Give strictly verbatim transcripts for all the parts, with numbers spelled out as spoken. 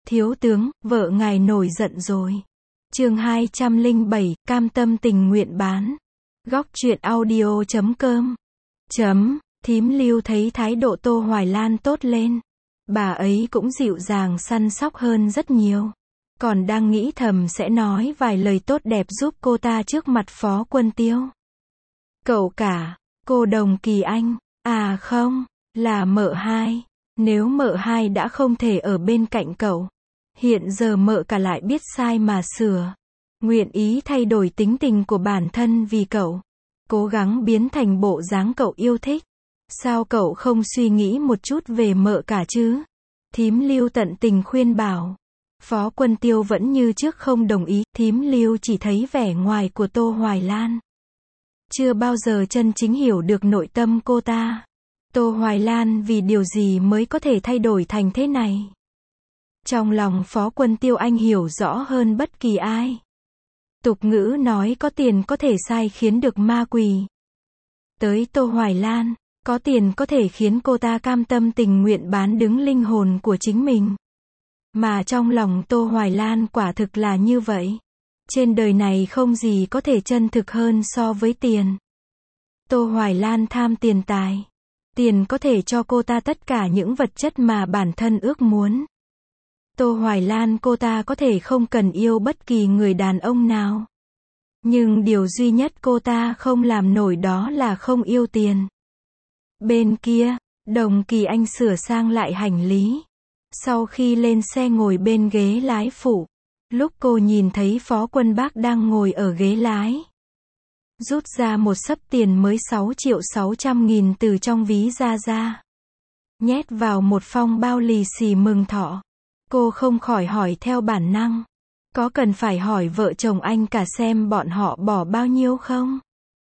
Thiếu tướng, vợ ngài nổi giận rồi. Chương hai trăm lẻ bảy, cam tâm tình nguyện bán. Góc truyện audio chấm com. Chấm, thím Lưu thấy thái độ Tô Hoài Lan tốt lên. Bà ấy cũng dịu dàng săn sóc hơn rất nhiều. Còn đang nghĩ thầm sẽ nói vài lời tốt đẹp giúp cô ta trước mặt Phó Quân Tiêu. Cậu cả, cô Đồng Kỳ Anh, à không, là mợ hai. Nếu mợ hai đã không thể ở bên cạnh cậu, hiện giờ mợ cả lại biết sai mà sửa. Nguyện ý thay đổi tính tình của bản thân vì cậu. Cố gắng biến thành bộ dáng cậu yêu thích. Sao cậu không suy nghĩ một chút về mợ cả chứ? Thím Lưu tận tình khuyên bảo. Phó Quân Tiêu vẫn như trước không đồng ý. Thím Lưu chỉ thấy vẻ ngoài của Tô Hoài Lan. Chưa bao giờ chân chính hiểu được nội tâm cô ta. Tô Hoài Lan vì điều gì mới có thể thay đổi thành thế này? Trong lòng Phó Quân Tiêu anh hiểu rõ hơn bất kỳ ai. Tục ngữ nói có tiền có thể sai khiến được ma quỷ. Tới Tô Hoài Lan, có tiền có thể khiến cô ta cam tâm tình nguyện bán đứng linh hồn của chính mình. Mà trong lòng Tô Hoài Lan quả thực là như vậy. Trên đời này không gì có thể chân thực hơn so với tiền. Tô Hoài Lan tham tiền tài. Tiền có thể cho cô ta tất cả những vật chất mà bản thân ước muốn. Tô Hoài Lan cô ta có thể không cần yêu bất kỳ người đàn ông nào. Nhưng điều duy nhất cô ta không làm nổi đó là không yêu tiền. Bên kia, Đồng Kỳ Anh sửa sang lại hành lý. Sau khi lên xe ngồi bên ghế lái phụ, lúc cô nhìn thấy Phó Quân Bác đang ngồi ở ghế lái, rút ra một xấp tiền mới sáu triệu sáu trăm nghìn từ trong ví ra ra. Nhét vào một phong bao lì xì mừng thọ. Cô không khỏi hỏi theo bản năng. Có cần phải hỏi vợ chồng anh cả xem bọn họ bỏ bao nhiêu không?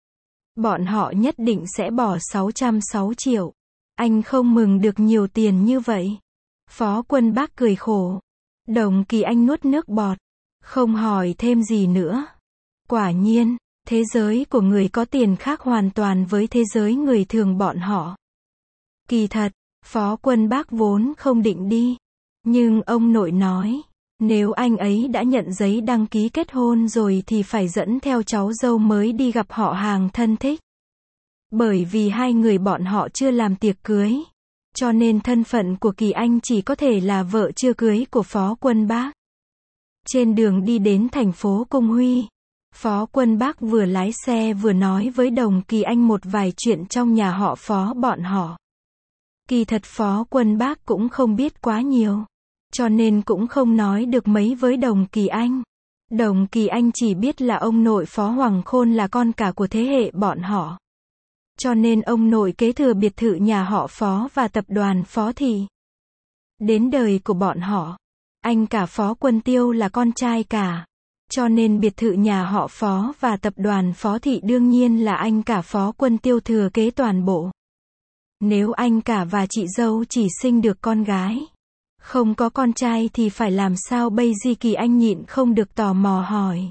Bọn họ nhất định sẽ bỏ sáu trăm sáu triệu. Anh không mừng được nhiều tiền như vậy. Phó Quân Bác cười khổ. Đồng Kỳ Anh nuốt nước bọt. Không hỏi thêm gì nữa. Quả nhiên, thế giới của người có tiền khác hoàn toàn với thế giới người thường bọn họ. Kỳ thật, Phó Quân Bác vốn không định đi. Nhưng ông nội nói, nếu anh ấy đã nhận giấy đăng ký kết hôn rồi thì phải dẫn theo cháu dâu mới đi gặp họ hàng thân thích. Bởi vì hai người bọn họ chưa làm tiệc cưới, cho nên thân phận của Kỳ Anh chỉ có thể là vợ chưa cưới của Phó Quân Bác. Trên đường đi đến thành phố Cung Huy, Phó Quân Bác vừa lái xe vừa nói với Đồng Kỳ Anh một vài chuyện trong nhà họ Phó bọn họ. Kỳ thật Phó Quân Bác cũng không biết quá nhiều, cho nên cũng không nói được mấy với Đồng Kỳ Anh. Đồng Kỳ Anh chỉ biết là ông nội Phó Hoàng Khôn là con cả của thế hệ bọn họ. Cho nên ông nội kế thừa biệt thự nhà họ Phó và tập đoàn Phó Thị. Đến đời của bọn họ, anh cả Phó Quân Tiêu là con trai cả. Cho nên biệt thự nhà họ Phó và tập đoàn Phó Thị đương nhiên là anh cả Phó Quân Tiêu thừa kế toàn bộ. Nếu anh cả và chị dâu chỉ sinh được con gái, không có con trai thì phải làm sao bây giờ? Kỳ Anh nhịn không được tò mò hỏi.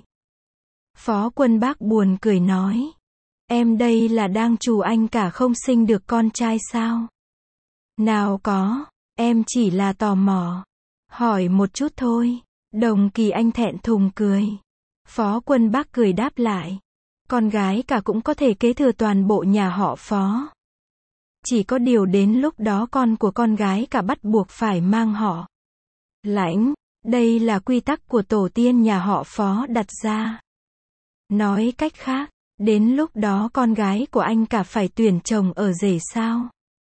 Phó Quân Bác buồn cười nói. Em đây là đang trù anh cả không sinh được con trai sao? Nào có, em chỉ là tò mò. Hỏi một chút thôi. Đồng Kỳ Anh thẹn thùng cười. Phó Quân Bác cười đáp lại. Con gái cả cũng có thể kế thừa toàn bộ nhà họ Phó. Chỉ có điều đến lúc đó con của con gái cả bắt buộc phải mang họ Lãnh. Đây là quy tắc của tổ tiên nhà họ Phó đặt ra. Nói cách khác, đến lúc đó con gái của anh cả phải tuyển chồng ở rể sao?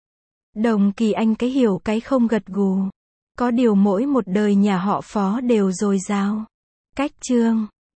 Đồng Kỳ Anh cái hiểu cái không gật gù. Có điều mỗi một đời nhà họ Phó đều dồi dào. Cách chương